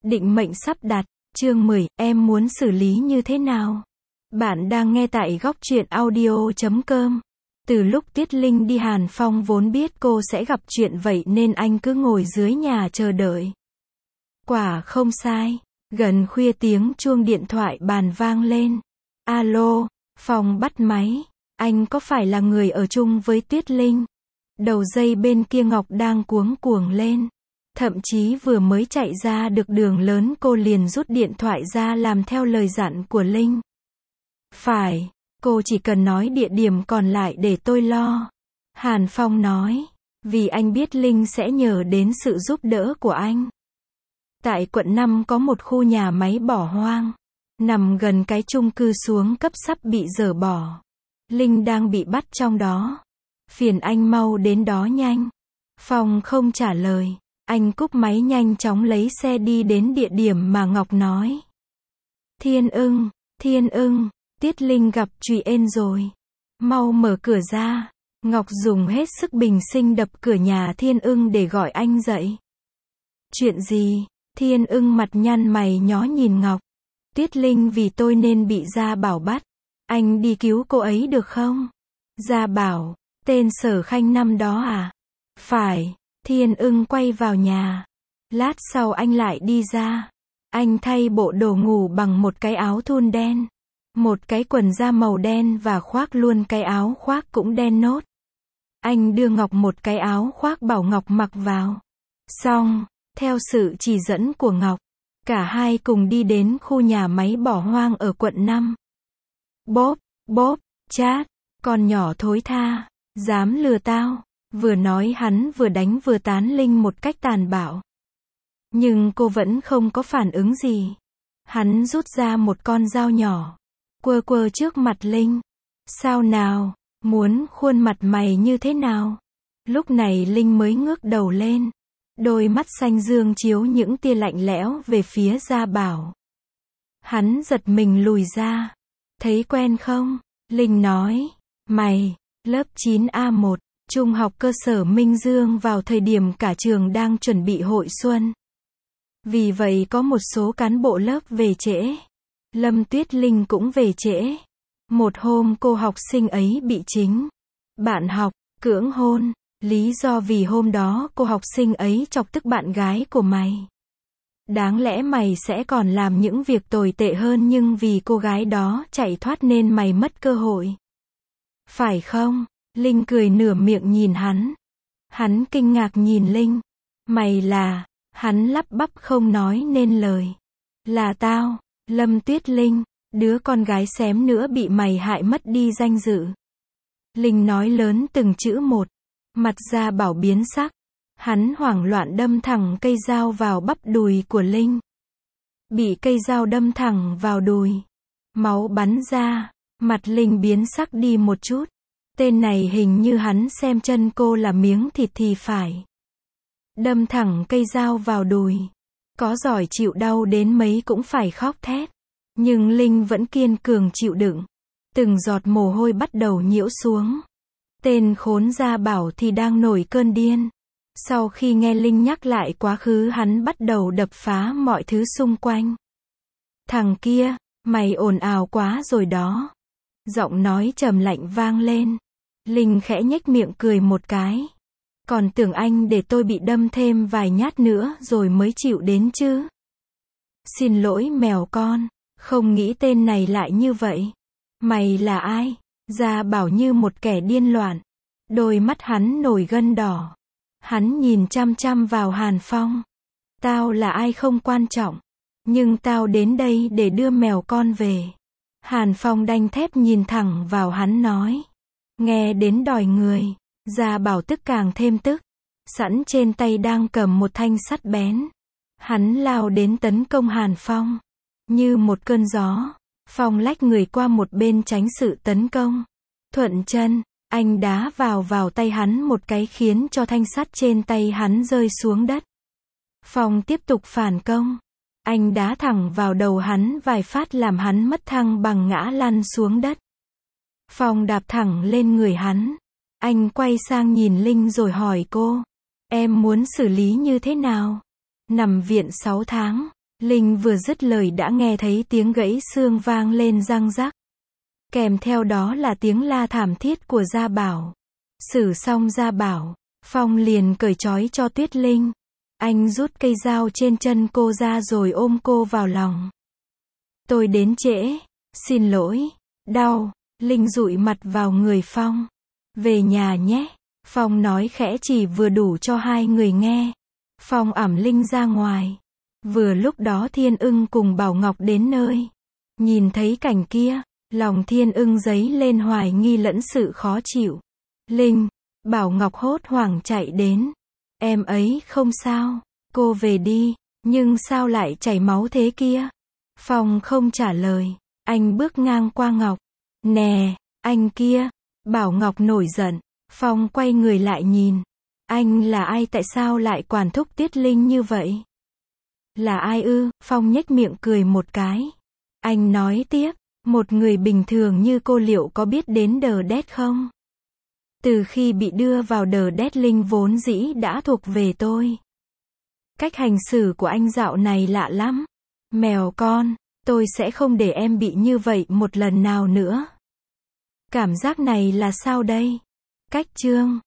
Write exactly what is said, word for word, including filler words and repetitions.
Định mệnh sắp đặt, chương mười, em muốn xử lý như thế nào? Bạn đang nghe tại góc truyện audio chấm com. Từ lúc Tuyết Linh đi Hàn Phong vốn biết cô sẽ gặp chuyện vậy nên anh cứ ngồi dưới nhà chờ đợi. Quả không sai, gần khuya tiếng chuông điện thoại bàn vang lên. Alo, Phong bắt máy, anh có phải là người ở chung với Tuyết Linh? Đầu dây bên kia Ngọc đang cuống cuồng lên. Thậm chí vừa mới chạy ra được đường lớn cô liền rút điện thoại ra làm theo lời dặn của Linh. Phải, cô chỉ cần nói địa điểm còn lại để tôi lo. Hàn Phong nói, vì anh biết Linh sẽ nhờ đến sự giúp đỡ của anh. Tại quận năm có một khu nhà máy bỏ hoang, nằm gần cái chung cư xuống cấp sắp bị dỡ bỏ. Linh đang bị bắt trong đó. Phiền anh mau đến đó nhanh. Phong không trả lời. Anh cúp máy nhanh chóng lấy xe đi đến địa điểm mà Ngọc nói. Thiên ưng, Thiên ưng, Tiết Linh gặp chuyện rồi. Mau mở cửa ra. Ngọc dùng hết sức bình sinh đập cửa nhà Thiên ưng để gọi anh dậy. Chuyện gì? Thiên ưng mặt nhăn mày nhó nhìn Ngọc. Tiết Linh vì tôi nên bị Gia Bảo bắt. Anh đi cứu cô ấy được không? Gia Bảo, tên Sở Khanh năm đó à? Phải. Thiên ưng quay vào nhà. Lát sau anh lại đi ra. Anh thay bộ đồ ngủ bằng một cái áo thun đen. Một cái quần da màu đen và khoác luôn cái áo khoác cũng đen nốt. Anh đưa Ngọc một cái áo khoác bảo Ngọc mặc vào. Xong, theo sự chỉ dẫn của Ngọc, cả hai cùng đi đến khu nhà máy bỏ hoang ở quận năm. Bốp, bốp, chát, con nhỏ thối tha, dám lừa tao. Vừa nói hắn vừa đánh vừa tán Linh một cách tàn bạo. Nhưng cô vẫn không có phản ứng gì. Hắn rút ra một con dao nhỏ, quơ quơ trước mặt Linh. Sao nào, muốn khuôn mặt mày như thế nào? Lúc này Linh mới ngước đầu lên. Đôi mắt xanh dương chiếu những tia lạnh lẽo về phía Gia Bảo. Hắn giật mình lùi ra. Thấy quen không? Linh nói. Mày, lớp chín A một. Trung học cơ sở Minh Dương vào thời điểm cả trường đang chuẩn bị hội xuân. Vì vậy có một số cán bộ lớp về trễ. Lâm Tuyết Linh cũng về trễ. Một hôm cô học sinh ấy bị chính bạn học cưỡng hôn. Lý do vì hôm đó cô học sinh ấy chọc tức bạn gái của mày. Đáng lẽ mày sẽ còn làm những việc tồi tệ hơn nhưng vì cô gái đó chạy thoát nên mày mất cơ hội. Phải không? Linh cười nửa miệng nhìn hắn. Hắn kinh ngạc nhìn Linh. Mày là... Hắn lắp bắp không nói nên lời. Là tao, Lâm Tuyết Linh, đứa con gái xém nữa bị mày hại mất đi danh dự. Linh nói lớn từng chữ một. Mặt Gia Bảo biến sắc. Hắn hoảng loạn đâm thẳng cây dao vào bắp đùi của Linh. Bị cây dao đâm thẳng vào đùi. Máu bắn ra. Mặt Linh biến sắc đi một chút. Tên này hình như hắn xem chân cô là miếng thịt thì phải. Đâm thẳng cây dao vào đùi. Có giỏi chịu đau đến mấy cũng phải khóc thét. Nhưng Linh vẫn kiên cường chịu đựng. Từng giọt mồ hôi bắt đầu nhiễu xuống. Tên khốn Gia Bảo thì đang nổi cơn điên. Sau khi nghe Linh nhắc lại quá khứ hắn bắt đầu đập phá mọi thứ xung quanh. Thằng kia, mày ồn ào quá rồi đó. Giọng nói trầm lạnh vang lên. Linh khẽ nhếch miệng cười một cái. Còn tưởng anh để tôi bị đâm thêm vài nhát nữa rồi mới chịu đến chứ. Xin lỗi mèo con, không nghĩ tên này lại như vậy. Mày là ai? Gia Bảo như một kẻ điên loạn. Đôi mắt hắn nổi gân đỏ. Hắn nhìn chăm chăm vào Hàn Phong. Tao là ai không quan trọng. Nhưng tao đến đây để đưa mèo con về. Hàn Phong đanh thép nhìn thẳng vào hắn nói. Nghe đến đòi người. Gia Bảo tức càng thêm tức. Sẵn trên tay đang cầm một thanh sắt bén. Hắn lao đến tấn công Hàn Phong. Như một cơn gió. Phong lách người qua một bên tránh sự tấn công. Thuận chân, anh đá vào vào tay hắn một cái khiến cho thanh sắt trên tay hắn rơi xuống đất. Phong tiếp tục phản công. Anh đá thẳng vào đầu hắn vài phát làm hắn mất thăng bằng ngã lăn xuống đất. Phong đạp thẳng lên người hắn. Anh quay sang nhìn Linh rồi hỏi cô. Em muốn xử lý như thế nào? Nằm viện sáu tháng. Linh vừa dứt lời đã nghe thấy tiếng gãy xương vang lên răng rắc. Kèm theo đó là tiếng la thảm thiết của Gia Bảo. Xử xong Gia Bảo, Phong liền cởi trói cho Tuyết Linh. Anh rút cây dao trên chân cô ra rồi ôm cô vào lòng. Tôi đến trễ, xin lỗi, đau. Linh dụi mặt vào người Phong. Về nhà nhé. Phong nói khẽ chỉ vừa đủ cho hai người nghe. Phong ẵm Linh ra ngoài. Vừa lúc đó Thiên Ưng cùng Bảo Ngọc đến nơi. Nhìn thấy cảnh kia, lòng Thiên Ưng dấy lên hoài nghi lẫn sự khó chịu. Linh, Bảo Ngọc hốt hoảng chạy đến. Em ấy không sao, cô về đi, nhưng sao lại chảy máu thế kia? Phong không trả lời, anh bước ngang qua Ngọc. Nè, anh kia, Bảo Ngọc nổi giận. Phong quay người lại nhìn. Anh là ai, tại sao lại quản thúc Tuyết Linh như vậy? Là ai ư? Phong nhếch miệng cười một cái. Anh nói tiếp, một người bình thường như cô liệu có biết đến đờ đét không? Từ khi bị đưa vào đờ đét, Linh vốn dĩ đã thuộc về tôi. Cách hành xử của anh dạo này lạ lắm. Mèo con, tôi sẽ không để em bị như vậy một lần nào nữa. Cảm giác này là sao đây? Cách chương